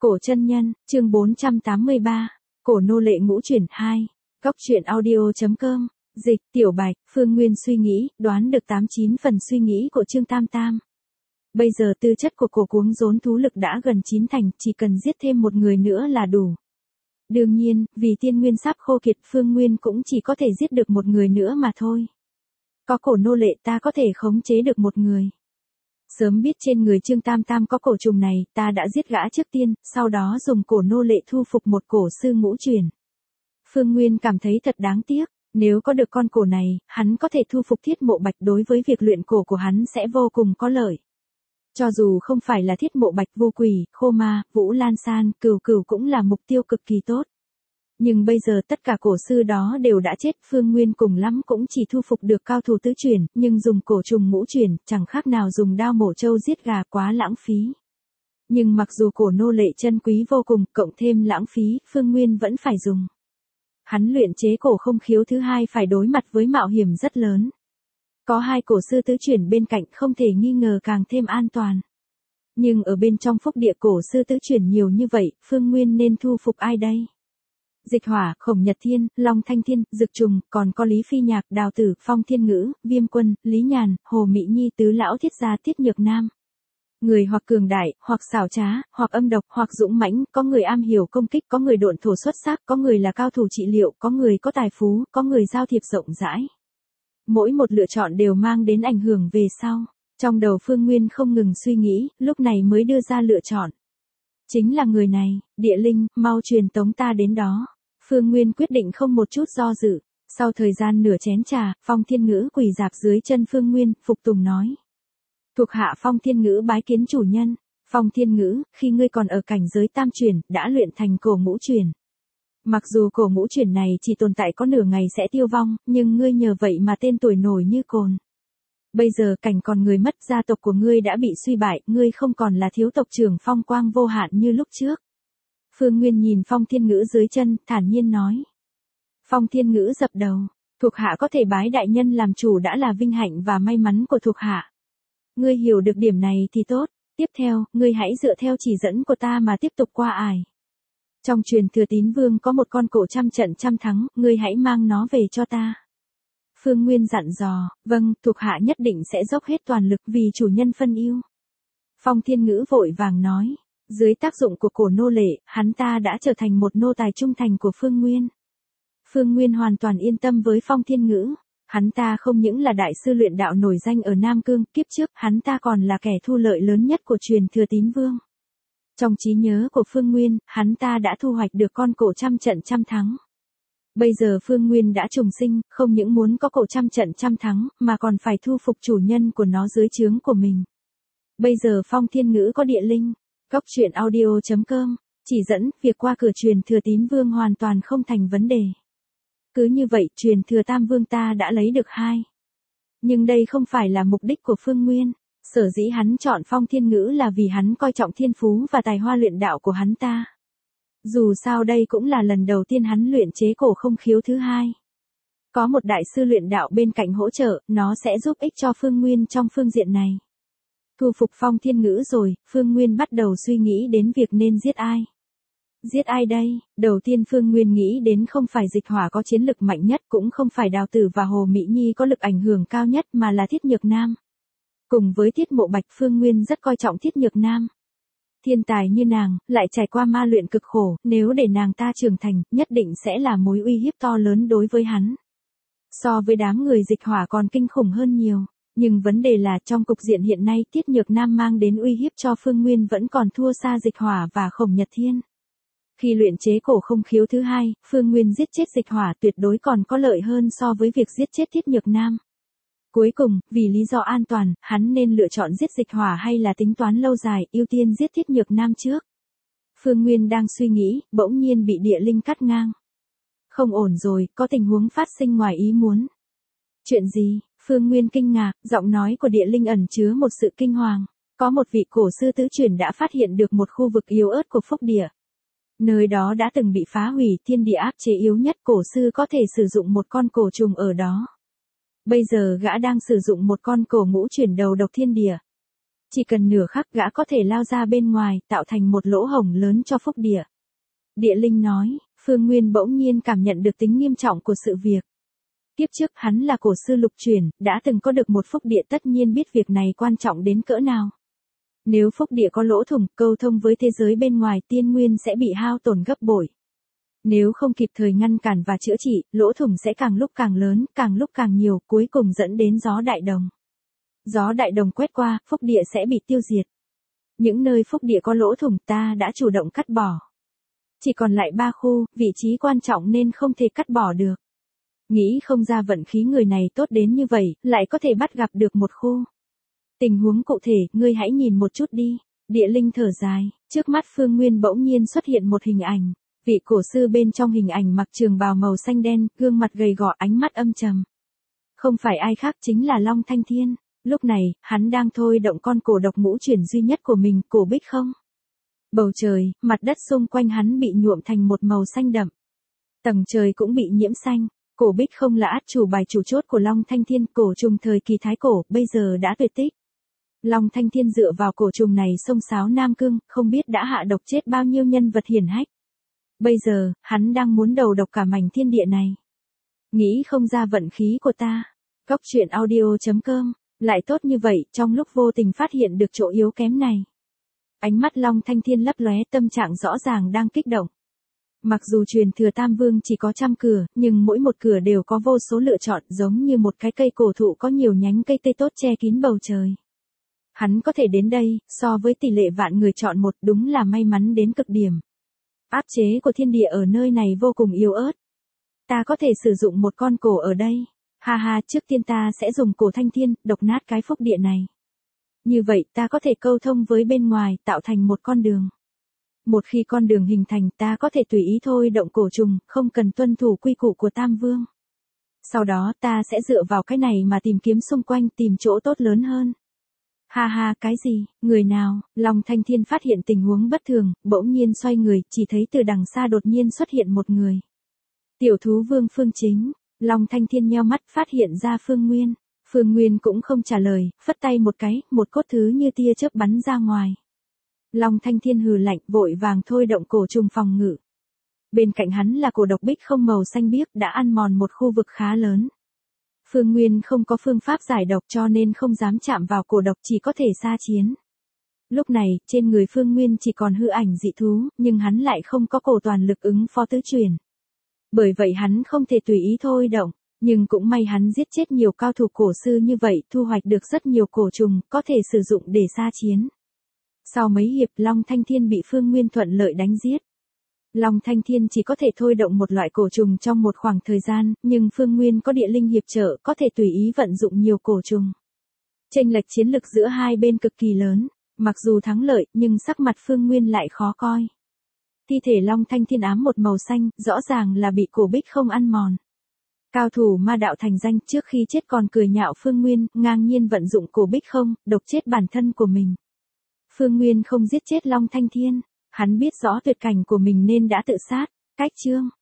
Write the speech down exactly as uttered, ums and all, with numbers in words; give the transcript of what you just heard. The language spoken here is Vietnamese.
Cổ chân nhân, chương bốn trăm tám mươi ba, Cổ nô lệ ngũ chuyển hai, Góc truyện audio chấm com, dịch, Tiểu Bạch, Phương Nguyên suy nghĩ, đoán được tám chín phần suy nghĩ của Trương Tam Tam. Bây giờ tư chất của cổ cuống rốn thú lực đã gần chín thành, chỉ cần giết thêm một người nữa là đủ. Đương nhiên, vì tiên nguyên sắp khô kiệt, Phương Nguyên cũng chỉ có thể giết được một người nữa mà thôi. Có cổ nô lệ ta có thể khống chế được một người. Sớm biết trên người Trương Tam Tam có cổ trùng này, ta đã giết gã trước tiên, sau đó dùng cổ nô lệ thu phục một cổ sư ngũ chuyển. Phương Nguyên cảm thấy thật đáng tiếc, nếu có được con cổ này, hắn có thể thu phục Thiết Mộ Bạch, đối với việc luyện cổ của hắn sẽ vô cùng có lợi. Cho dù không phải là Thiết Mộ Bạch, Vô Quỷ, Khô Ma, Vũ Lan San, Cửu Cửu cũng là mục tiêu cực kỳ tốt. Nhưng bây giờ tất cả cổ sư đó đều đã chết, Phương Nguyên cùng lắm cũng chỉ thu phục được cao thủ tứ chuyển, nhưng dùng cổ trùng ngũ chuyển, chẳng khác nào dùng đao mổ trâu giết gà, quá lãng phí. Nhưng mặc dù cổ nô lệ chân quý vô cùng, cộng thêm lãng phí, Phương Nguyên vẫn phải dùng. Hắn luyện chế cổ không khiếu thứ hai phải đối mặt với mạo hiểm rất lớn. Có hai cổ sư tứ chuyển bên cạnh không thể nghi ngờ càng thêm an toàn. Nhưng ở bên trong phúc địa cổ sư tứ chuyển nhiều như vậy, Phương Nguyên nên thu phục ai đây? Dịch Hỏa, Khổng Nhật Thiên, Long Thanh Thiên, Dực Trùng, còn có Lý Phi Nhạc, Đào Tử, Phong Thiên Ngữ, Viêm Quân, Lý Nhàn, Hồ Mỹ Nhi, Tứ Lão Thiết Gia, Tiết Nhược Nam. Người hoặc cường đại, hoặc xảo trá, hoặc âm độc, hoặc dũng mãnh, có người am hiểu công kích, có người độn thổ xuất sắc, có người là cao thủ trị liệu, có người có tài phú, có người giao thiệp rộng rãi. Mỗi một lựa chọn đều mang đến ảnh hưởng về sau. Trong đầu Phương Nguyên không ngừng suy nghĩ, lúc này mới đưa ra lựa chọn. Chính là người này, Địa Linh, mau truyền tống ta đến đó. Phương Nguyên quyết định không một chút do dự. Sau thời gian nửa chén trà, Phong Thiên Ngữ quỳ rạp dưới chân Phương Nguyên, phục tùng nói. Thuộc hạ Phong Thiên Ngữ bái kiến chủ nhân. Phong Thiên Ngữ, khi ngươi còn ở cảnh giới tam chuyển, đã luyện thành cổ ngũ chuyển. Mặc dù cổ ngũ chuyển này chỉ tồn tại có nửa ngày sẽ tiêu vong, nhưng ngươi nhờ vậy mà tên tuổi nổi như cồn. Bây giờ cảnh còn người mất, gia tộc của ngươi đã bị suy bại, ngươi không còn là thiếu tộc trưởng phong quang vô hạn như lúc trước. Phương Nguyên nhìn Phong Thiên Ngữ dưới chân, thản nhiên nói. Phong Thiên Ngữ dập đầu, thuộc hạ có thể bái đại nhân làm chủ đã là vinh hạnh và may mắn của thuộc hạ. Ngươi hiểu được điểm này thì tốt, tiếp theo, ngươi hãy dựa theo chỉ dẫn của ta mà tiếp tục qua ải. Trong truyền thừa Tín Vương có một con cổ trăm trận trăm thắng, ngươi hãy mang nó về cho ta. Phương Nguyên dặn dò, vâng, thuộc hạ nhất định sẽ dốc hết toàn lực vì chủ nhân phân ưu. Phong Thiên Ngữ vội vàng nói, dưới tác dụng của cổ nô lệ, hắn ta đã trở thành một nô tài trung thành của Phương Nguyên. Phương Nguyên hoàn toàn yên tâm với Phong Thiên Ngữ. Hắn ta không những là đại sư luyện đạo nổi danh ở Nam Cương, kiếp trước, hắn ta còn là kẻ thu lợi lớn nhất của truyền thừa Tín Vương. Trong trí nhớ của Phương Nguyên, hắn ta đã thu hoạch được con cổ trăm trận trăm thắng. Bây giờ Phương Nguyên đã trùng sinh, không những muốn có cổ trăm trận trăm thắng, mà còn phải thu phục chủ nhân của nó dưới trướng của mình. Bây giờ Phong Thiên Ngữ có Địa Linh, Góc truyện audio chấm com, chỉ dẫn, việc qua cửa truyền thừa Tín Vương hoàn toàn không thành vấn đề. Cứ như vậy, truyền thừa Tam Vương ta đã lấy được hai. Nhưng đây không phải là mục đích của Phương Nguyên. Sở dĩ hắn chọn Phong Thiên Ngữ là vì hắn coi trọng thiên phú và tài hoa luyện đạo của hắn ta. Dù sao đây cũng là lần đầu tiên hắn luyện chế cổ không khiếu thứ hai. Có một đại sư luyện đạo bên cạnh hỗ trợ, nó sẽ giúp ích cho Phương Nguyên trong phương diện này. Thu phục Phong Thiên Ngữ rồi, Phương Nguyên bắt đầu suy nghĩ đến việc nên giết ai. Giết ai đây? Đầu tiên Phương Nguyên nghĩ đến không phải Dịch Hỏa có chiến lực mạnh nhất, cũng không phải Đào Tử và Hồ Mỹ Nhi có lực ảnh hưởng cao nhất, mà là Thiết Nhược Nam. Cùng với Thiết Mộ Bạch, Phương Nguyên rất coi trọng Thiết Nhược Nam. Thiên tài như nàng, lại trải qua ma luyện cực khổ, nếu để nàng ta trưởng thành, nhất định sẽ là mối uy hiếp to lớn đối với hắn. So với đám người Dịch Hỏa còn kinh khủng hơn nhiều, nhưng vấn đề là trong cục diện hiện nay, Thiết Nhược Nam mang đến uy hiếp cho Phương Nguyên vẫn còn thua xa Dịch Hỏa và Khổng Nhật Thiên. Khi luyện chế cổ không khiếu thứ hai, Phương Nguyên giết chết Dịch Hỏa tuyệt đối còn có lợi hơn so với việc giết chết Thiết Nhược Nam. Cuối cùng, vì lý do an toàn, hắn nên lựa chọn giết Dịch Hỏa hay là tính toán lâu dài, ưu tiên giết Thiết Nhược Nam trước. Phương Nguyên đang suy nghĩ, bỗng nhiên bị Địa Linh cắt ngang. Không ổn rồi, có tình huống phát sinh ngoài ý muốn. Chuyện gì? Phương Nguyên kinh ngạc, giọng nói của Địa Linh ẩn chứa một sự kinh hoàng. Có một vị cổ sư tứ chuyển đã phát hiện được một khu vực yếu ớt của phúc địa. Nơi đó đã từng bị phá hủy, thiên địa áp chế yếu nhất, cổ sư có thể sử dụng một con cổ trùng ở đó. Bây giờ gã đang sử dụng một con cổ ngũ chuyển đầu độc thiên địa. Chỉ cần nửa khắc gã có thể lao ra bên ngoài, tạo thành một lỗ hổng lớn cho phúc địa. Địa linh nói, Phương Nguyên bỗng nhiên cảm nhận được tính nghiêm trọng của sự việc. Kiếp trước hắn là cổ sư lục chuyển, đã từng có được một phúc địa tất nhiên biết việc này quan trọng đến cỡ nào. Nếu phúc địa có lỗ thủng, câu thông với thế giới bên ngoài tiên nguyên sẽ bị hao tổn gấp bội. Nếu không kịp thời ngăn cản và chữa trị, lỗ thủng sẽ càng lúc càng lớn, càng lúc càng nhiều, cuối cùng dẫn đến gió đại đồng. Gió đại đồng quét qua, phúc địa sẽ bị tiêu diệt. Những nơi phúc địa có lỗ thủng ta đã chủ động cắt bỏ. Chỉ còn lại ba khu, vị trí quan trọng nên không thể cắt bỏ được. Nghĩ không ra vận khí người này tốt đến như vậy, lại có thể bắt gặp được một khu. Tình huống cụ thể, ngươi hãy nhìn một chút đi. Địa linh thở dài, trước mắt Phương Nguyên bỗng nhiên xuất hiện một hình ảnh. Vị cổ sư bên trong hình ảnh mặc trường bào màu xanh đen, gương mặt gầy gò, ánh mắt âm trầm. Không phải ai khác chính là Long Thanh Thiên. Lúc này, hắn đang thôi động con cổ độc ngũ chuyển duy nhất của mình, cổ Bích Không. Bầu trời, mặt đất xung quanh hắn bị nhuộm thành một màu xanh đậm. Tầng trời cũng bị nhiễm xanh. Cổ Bích Không là át chủ bài chủ chốt của Long Thanh Thiên, cổ trùng thời kỳ thái cổ, bây giờ đã tuyệt tích. Long Thanh Thiên dựa vào cổ trùng này xông xáo Nam Cương, không biết đã hạ độc chết bao nhiêu nhân vật hiển hách. Bây giờ, hắn đang muốn đầu độc cả mảnh thiên địa này. Nghĩ không ra vận khí của ta. Góc truyện audio chấm com, lại tốt như vậy, trong lúc vô tình phát hiện được chỗ yếu kém này. Ánh mắt Long Thanh Thiên lấp lóe, tâm trạng rõ ràng đang kích động. Mặc dù truyền thừa Tam Vương chỉ có trăm cửa, nhưng mỗi một cửa đều có vô số lựa chọn, giống như một cái cây cổ thụ có nhiều nhánh cây tươi tốt che kín bầu trời. Hắn có thể đến đây, so với tỷ lệ vạn người chọn một, đúng là may mắn đến cực điểm. Áp chế của thiên địa ở nơi này vô cùng yếu ớt. Ta có thể sử dụng một con cổ ở đây. Ha ha, trước tiên ta sẽ dùng cổ Thanh Thiên, độc nát cái phúc địa này. Như vậy ta có thể câu thông với bên ngoài, tạo thành một con đường. Một khi con đường hình thành ta có thể tùy ý thôi động cổ trùng, không cần tuân thủ quy củ của Tam Vương. Sau đó ta sẽ dựa vào cái này mà tìm kiếm xung quanh, tìm chỗ tốt lớn hơn. Ha ha, cái gì, người nào? Long Thanh Thiên phát hiện tình huống bất thường, bỗng nhiên xoay người, chỉ thấy từ đằng xa đột nhiên xuất hiện một người. Tiểu thú vương Phương Chính. Long Thanh Thiên nheo mắt phát hiện ra Phương Nguyên. Phương Nguyên cũng không trả lời, phất tay một cái, một cốt thứ như tia chớp bắn ra ngoài. Long Thanh Thiên hừ lạnh, vội vàng thôi động cổ trùng phòng ngự. Bên cạnh hắn là cổ độc Bích Không màu xanh biếc đã ăn mòn một khu vực khá lớn. Phương Nguyên không có phương pháp giải độc cho nên không dám chạm vào cổ độc, chỉ có thể xa chiến. Lúc này, trên người Phương Nguyên chỉ còn hư ảnh dị thú, nhưng hắn lại không có cổ toàn lực ứng phó tứ chuyển. Bởi vậy hắn không thể tùy ý thôi động, nhưng cũng may hắn giết chết nhiều cao thủ cổ sư như vậy, thu hoạch được rất nhiều cổ trùng, có thể sử dụng để xa chiến. Sau mấy hiệp, Long Thanh Thiên bị Phương Nguyên thuận lợi đánh giết. Long Thanh Thiên chỉ có thể thôi động một loại cổ trùng trong một khoảng thời gian, nhưng Phương Nguyên có địa linh hiệp trợ, có thể tùy ý vận dụng nhiều cổ trùng. Chênh lệch chiến lực giữa hai bên cực kỳ lớn, mặc dù thắng lợi, nhưng sắc mặt Phương Nguyên lại khó coi. Thi thể Long Thanh Thiên ám một màu xanh, rõ ràng là bị cổ Bích Không ăn mòn. Cao thủ ma đạo thành danh, trước khi chết còn cười nhạo Phương Nguyên, ngang nhiên vận dụng cổ Bích Không, độc chết bản thân của mình. Phương Nguyên không giết chết Long Thanh Thiên, hắn biết rõ tuyệt cảnh của mình nên đã tự sát. Cách chương